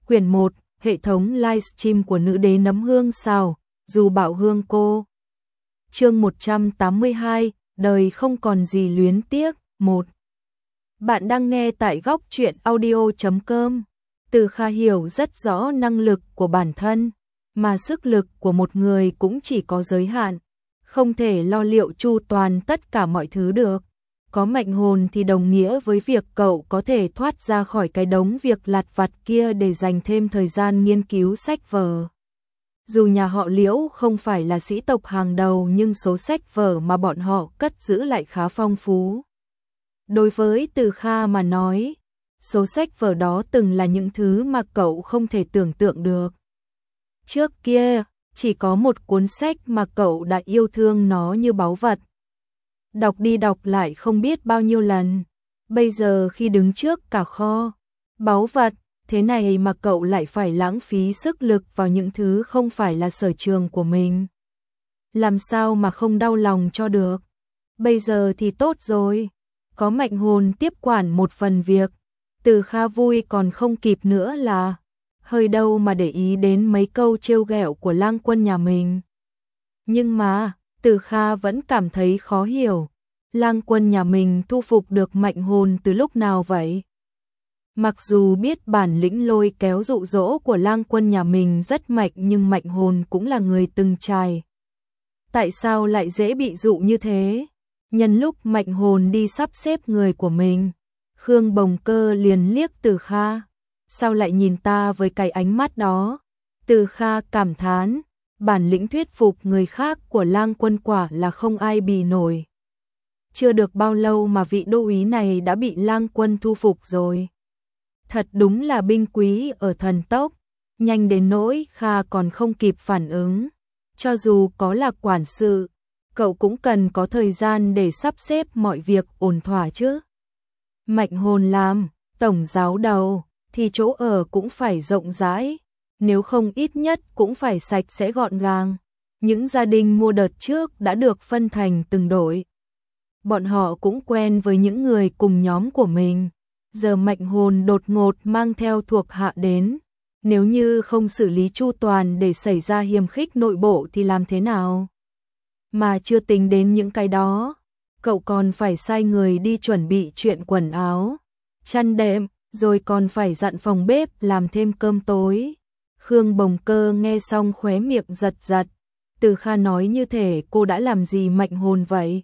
Quyển 1, hệ thống livestream của nữ đế nấm hương xào, dù bạo hương cô. Chương 182, đời không còn gì luyến tiếc, 1. Bạn đang nghe tại góc truyện audio.com. Từ Kha hiểu rất rõ năng lực của bản thân, mà sức lực của một người cũng chỉ có giới hạn, không thể lo liệu chu toàn tất cả mọi thứ được. Có mệnh hồn thì đồng nghĩa với việc cậu có thể thoát ra khỏi cái đống việc lặt vặt kia để dành thêm thời gian nghiên cứu sách vở. Dù nhà họ Liễu không phải là sĩ tộc hàng đầu nhưng số sách vở mà bọn họ cất giữ lại khá phong phú. Đối với Từ Kha mà nói, số sách vở đó từng là những thứ mà cậu không thể tưởng tượng được. Trước kia, chỉ có một cuốn sách mà cậu đã yêu thương nó như báu vật. Đọc đi đọc lại không biết bao nhiêu lần. Bây giờ khi đứng trước cả kho báu vật thế này mà cậu lại phải lãng phí sức lực vào những thứ không phải là sở trường của mình. Làm sao mà không đau lòng cho được. Bây giờ thì tốt rồi, có mệnh hồn tiếp quản một phần việc. Từ Kha vui còn không kịp nữa là hơi đâu mà để ý đến mấy câu trêu ghẹo của lang quân nhà mình. Nhưng mà Từ Kha vẫn cảm thấy khó hiểu, lang quân nhà mình thu phục được mệnh hồn từ lúc nào vậy? Mặc dù biết bản lĩnh lôi kéo dụ dỗ của lang quân nhà mình rất mạnh nhưng mệnh hồn cũng là người từng trải. Tại sao lại dễ bị dụ như thế? Nhân lúc mệnh hồn đi sắp xếp người của mình, Khương Bồng Cơ liền liếc Từ Kha. Sao lại nhìn ta với cái ánh mắt đó? Từ Kha cảm thán, bản lĩnh thuyết phục người khác của lang quân quả là không ai bì nổi. Chưa được bao lâu mà vị đô úy này đã bị lang quân thu phục rồi. Thật đúng là binh quý ở thần tốc, nhanh đến nỗi Kha còn không kịp phản ứng. Cho dù có là quản sự, cậu cũng cần có thời gian để sắp xếp mọi việc ổn thỏa chứ. Mệnh hồn làm tổng giáo đầu thì chỗ ở cũng phải rộng rãi, nếu không ít nhất cũng phải sạch sẽ gọn gàng. Những gia đình mua đợt trước đã được phân thành từng đội. Bọn họ cũng quen với những người cùng nhóm của mình. Giờ mệnh hồn đột ngột mang theo thuộc hạ đến, nếu như không xử lý chu toàn để xảy ra hiềm khích nội bộ thì làm thế nào? Mà chưa tính đến những cái đó, cậu còn phải sai người đi chuẩn bị chuyện quần áo, chăn đệm, rồi còn phải dặn phòng bếp làm thêm cơm tối. Khương Bồng Cơ nghe xong khóe miệng giật giật. Từ Kha nói như thể cô đã làm gì mệnh hồn vậy?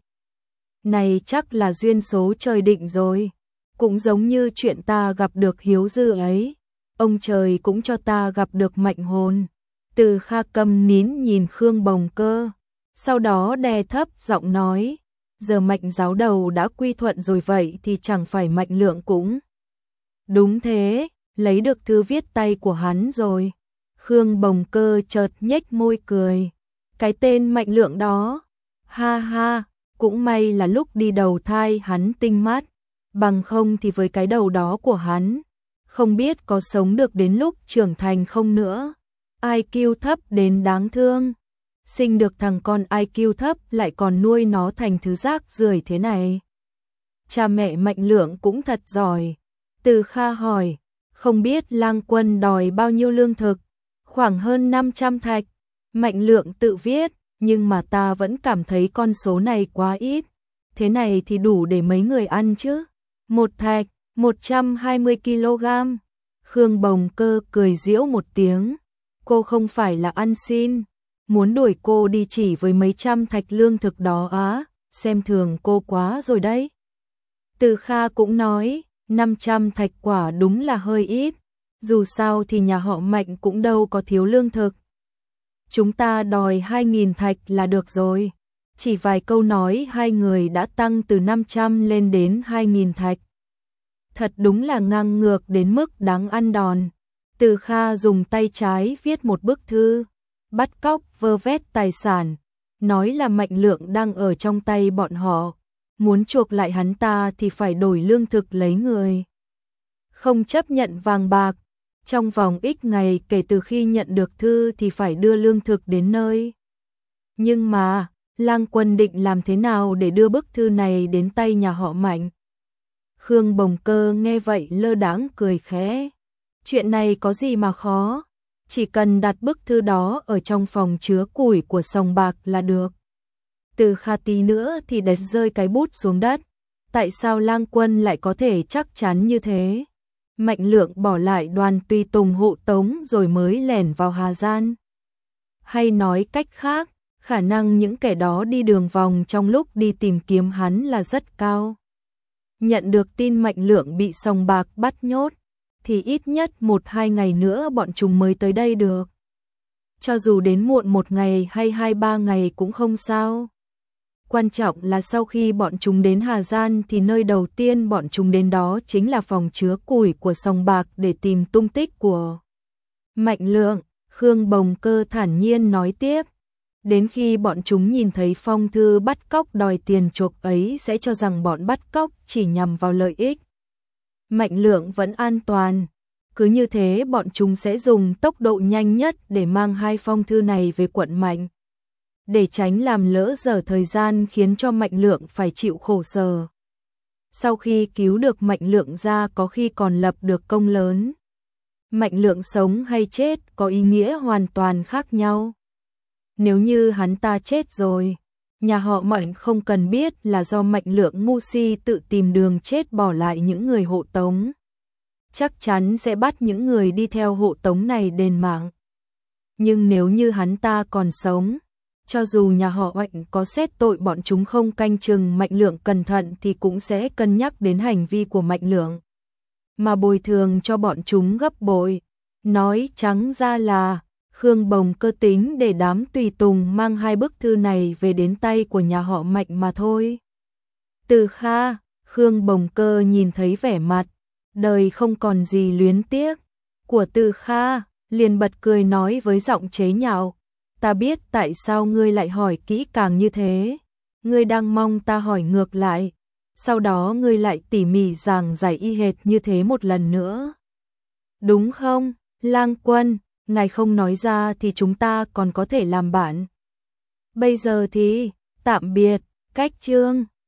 Này chắc là duyên số trời định rồi. Cũng giống như chuyện ta gặp được Hiếu Dư ấy, ông trời cũng cho ta gặp được mệnh hồn. Từ Kha câm nín nhìn Khương Bồng Cơ, sau đó đè thấp giọng nói, giờ mệnh giáo đầu đã quy thuận rồi vậy thì chẳng phải mệnh lượng cũng. Đúng thế, lấy được thư viết tay của hắn rồi. Khương Bồng Cơ chợt nhếch môi cười, cái tên mệnh lượng đó, ha ha, cũng may là lúc đi đầu thai hắn tinh mắt. Bằng không thì với cái đầu đó của hắn, không biết có sống được đến lúc trưởng thành không nữa. IQ thấp đến đáng thương. Sinh được thằng con IQ thấp lại còn nuôi nó thành thứ rác rưởi thế này. Cha mẹ mệnh lượng cũng thật giỏi. Từ Kha hỏi, không biết lang quân đòi bao nhiêu lương thực? Khoảng hơn 500 thạch. Mệnh lượng tự viết, nhưng mà ta vẫn cảm thấy con số này quá ít. Thế này thì đủ để mấy người ăn chứ? Một thạch, 120 kg. Khương Bồng Cơ cười giễu một tiếng. Cô không phải là ăn xin. Muốn đuổi cô đi chỉ với mấy trăm thạch lương thực đó á, xem thường cô quá rồi đấy. Từ Kha cũng nói, 500 thạch quả đúng là hơi ít. Dù sao thì nhà họ Mạnh cũng đâu có thiếu lương thực. Chúng ta đòi 2.000 thạch là được rồi. Chỉ vài câu nói hai người đã tăng từ 500 lên đến 2.000 thạch. Thật đúng là ngang ngược đến mức đáng ăn đòn. Từ Kha dùng tay trái viết một bức thư, bắt cóc vơ vét tài sản, nói là mệnh lượng đang ở trong tay bọn họ. Muốn chuộc lại hắn ta thì phải đổi lương thực lấy người. Không chấp nhận vàng bạc. Trong vòng ít ngày kể từ khi nhận được thư thì phải đưa lương thực đến nơi. Nhưng mà lang quân định làm thế nào để đưa bức thư này đến tay nhà họ Mạnh? Khương Bồng Cơ nghe vậy lơ đãng cười khẽ. Chuyện này có gì mà khó, chỉ cần đặt bức thư đó ở trong phòng chứa củi của sòng bạc là được. Từ Kha tí nữa thì để rơi cái bút xuống đất. Tại sao Lang Quân lại có thể chắc chắn như thế? Mạnh Lượng bỏ lại đoàn tùy tùng hộ tống rồi mới lẻn vào Hà Gian. Hay nói cách khác, khả năng những kẻ đó đi đường vòng trong lúc đi tìm kiếm hắn là rất cao. Nhận được tin Mạnh Lượng bị sòng bạc bắt nhốt, thì ít nhất 1-2 ngày nữa bọn chúng mới tới đây được. Cho dù đến muộn 1 ngày hay 2-3 ngày cũng không sao. Quan trọng là sau khi bọn chúng đến Hà Gian thì nơi đầu tiên bọn chúng đến đó chính là phòng chứa củi của sòng bạc để tìm tung tích của Mạnh Lượng. Khương Bồng Cơ thản nhiên nói tiếp. Đến khi bọn chúng nhìn thấy phong thư bắt cóc đòi tiền chuộc ấy sẽ cho rằng bọn bắt cóc chỉ nhằm vào lợi ích. Mạnh Lượng vẫn an toàn. Cứ như thế bọn chúng sẽ dùng tốc độ nhanh nhất để mang 2 phong thư này về quận Mạnh. Để tránh làm lỡ dở thời gian khiến cho Mạnh Lượng phải chịu khổ sở. Sau khi cứu được Mạnh Lượng ra có khi còn lập được công lớn. Mạnh Lượng sống hay chết có ý nghĩa hoàn toàn khác nhau. Nếu như hắn ta chết rồi, nhà họ Mạnh không cần biết là do Mạnh Lượng ngu si tự tìm đường chết bỏ lại những người hộ tống. Chắc chắn sẽ bắt những người đi theo hộ tống này đền mạng. Nhưng nếu như hắn ta còn sống, cho dù nhà họ Mạnh có xét tội bọn chúng không canh chừng Mạnh Lượng cẩn thận thì cũng sẽ cân nhắc đến hành vi của Mạnh Lượng, mà bồi thường cho bọn chúng gấp bội. Nói trắng ra là Khương Bồng Cơ tính để đám tùy tùng mang 2 bức thư này về đến tay của nhà họ Mạnh mà thôi. Từ Kha, Khương Bồng Cơ nhìn thấy vẻ mặt đời không còn gì luyến tiếc của Từ Kha, liền bật cười nói với giọng chế nhạo. Ta biết tại sao ngươi lại hỏi kỹ càng như thế. Ngươi đang mong ta hỏi ngược lại. Sau đó ngươi lại tỉ mỉ giảng giải y hệt như thế một lần nữa. Đúng không, Lang Quân, ngài không nói ra thì chúng ta còn có thể làm bạn. Bây giờ thì, tạm biệt, cách chương.